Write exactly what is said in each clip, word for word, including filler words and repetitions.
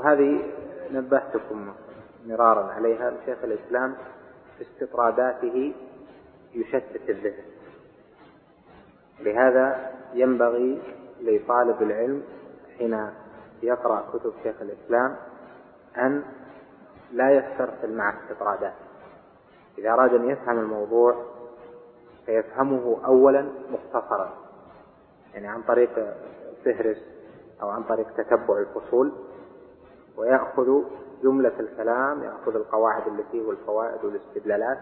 وهذه نبهتكم مرارا عليها. شيخ الإسلام في استطراداته يشتت الذهن، لهذا ينبغي لطالب العلم حين يقرأ كتب شيخ الإسلام أن لا يسترسل مع استطرادات. إذا أراد أن يفهم الموضوع فيفهمه أولا مختصرا، يعني عن طريق فهرس أو عن طريق تتبع الفصول، ويأخذ جملة الكلام، يأخذ القواعد التي والفوائد والاستدلالات.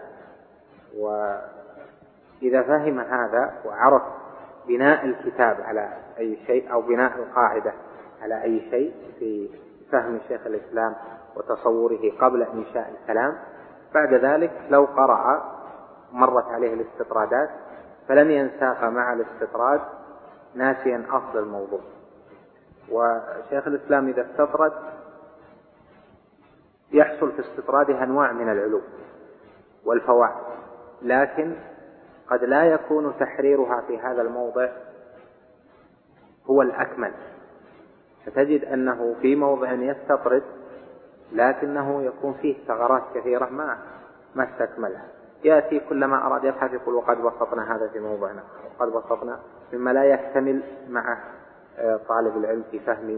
وإذا فهم هذا وعرف بناء الكتاب على أي شيء أو بناء القاعدة على أي شيء في فهم شيخ الإسلام وتصوره قبل إنشاء الكلام، بعد ذلك لو قرأ مرت عليه الاستطرادات فلن ينساق مع الاستطراد ناسيا أصل الموضوع. وشيخ الإسلام إذا استطرد يحصل في استطراده أنواع من العلوم والفوائد، لكن قد لا يكون تحريرها في هذا الموضع هو الأكمل، فتجد أنه في موضع يستطرد لكنه يكون فيه ثغرات كثيرة ما ما استكملها. يأتي كلما أراد يبحث يقول وقد بسطنا هذا في موضعنا، وقد بسطنا، مما لا يكتمل مع طالب العلم في فهم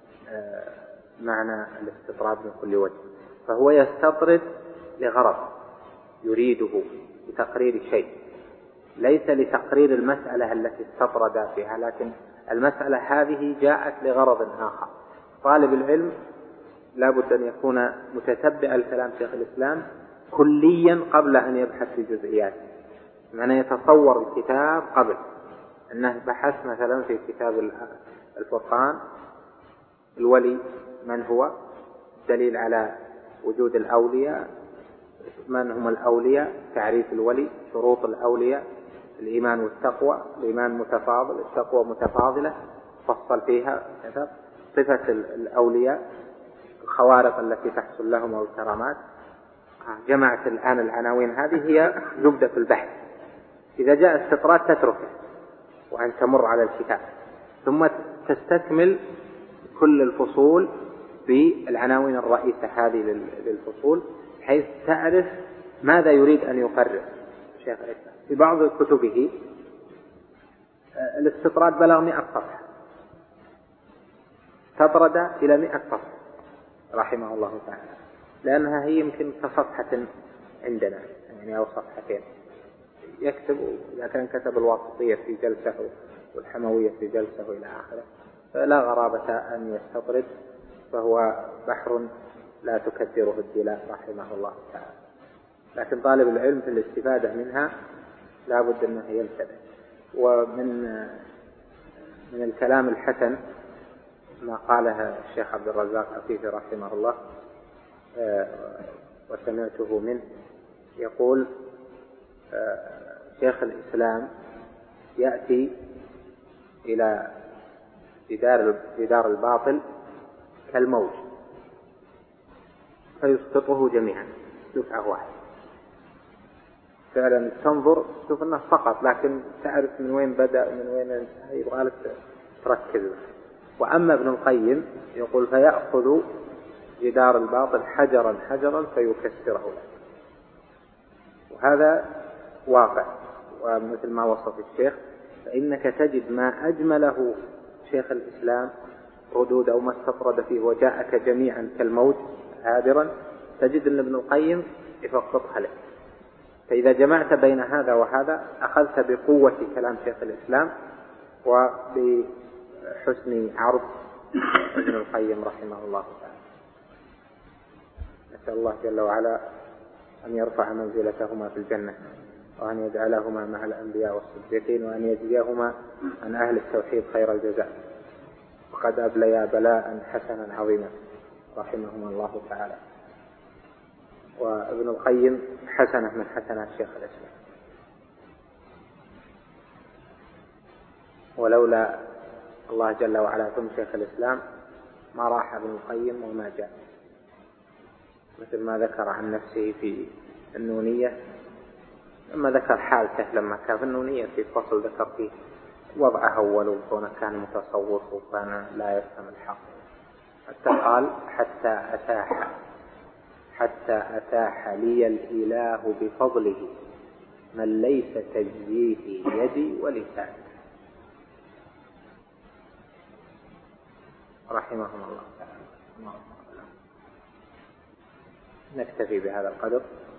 معنى الاستطراد من كل وجه. فهو يستطرد لغرض يريده لتقرير شيء، ليس لتقرير المسألة التي استطرد فيها، لكن المسألة هذه جاءت لغرض آخر. طالب العلم لا بد أن يكون متتبع الكلام شيخ الإسلام كليا قبل أن يبحث في جزئياته، معنى يتصور الكتاب قبل أنه بحث مثلا في كتاب الفرقان الولي من هو، دليل على وجود الأولياء، من هم الأولياء، تعريف الولي، شروط الأولياء، الإيمان والتقوى، الإيمان متفاضل، التقوى متفاضلة، فصل فيها صفة الأولياء، الخوارق التي تحصل لهم والكرامات. جمعت الآن العناوين، هذه هي زبدة البحث. إذا جاء استطراد تتركه وأن تمر على الكتاب، ثم تستكمل كل الفصول بالعناوين الرئيسة هذه للفصول، حيث تعرف ماذا يريد أن يقرر شيخ الإسلام. في بعض كتبه الاستطراد بلغ مئة صفحة، تطرد إلى مئة صفحة رحمه الله تعالى، لأنها هي يمكن كصفحة عندنا يعني أو صفحتين. يكتب إذا كان كتب الواسطية في جلسة والحموية في جلسة إلى آخره، فلا غرابة أن يستطرد، فهو بحر لا تكدره الدلاء رحمه الله تعالى. لكن طالب العلم في الاستفادة منها لا بد أنه ينتبه. ومن من الكلام الحسن ما قاله الشيخ عبد الرزاق عفيفي رحمه الله، وسمعته منه يقول شيخ الإسلام يأتي إلى جدار الباطل كالموج فيسقطه جميعا دفعة واحدة. فعلا تنظر تشوف أنه سقط، لكن تعرف من وين بدأ من وين انتهى، يبغى لك تركز. وأما ابن القيم يقول فيأخذ جدار الباطل حجرا حجرا فيكسره له، وهذا واقع. ومثل ما وصف الشيخ، فإنك تجد ما أجمله شيخ الإسلام ردود أو ما استطرد فيه وجاءك جميعا كالموج هادرا، تجد أن ابن القيم يفقطها لك. فإذا جمعت بين هذا وهذا أخذت بقوة كلام شيخ الإسلام وبحسن عرض ابن القيم رحمه الله تعالى. نسأل الله جل وعلا أن يرفع منزلتهما في الجنة، وأن يجعلهما مع الأنبياء والصديقين، وأن يجزيهما عن أهل التوحيد خير الجزاء، وقد أبليا بلاء حسنا عظيما رحمهما الله تعالى. وابن القيم حسنة من حسنات شيخ الإسلام، ولولا الله جل وعلا ثم شيخ الإسلام ما راح ابن القيم وما جاء. مثل ما ذكر عن نفسه في النونية، لما ذكر حالته لما كان في النونية في فصل ذكر فيه وضعه أول، وكونه كان متصوف وكان لا يفهم الحق، حتى قال حتى أتاح حتى أتاح لي الإله بفضله من ليس تجزيه يدي ولساني رحمهم الله تعالى. نكتفي بهذا القدر.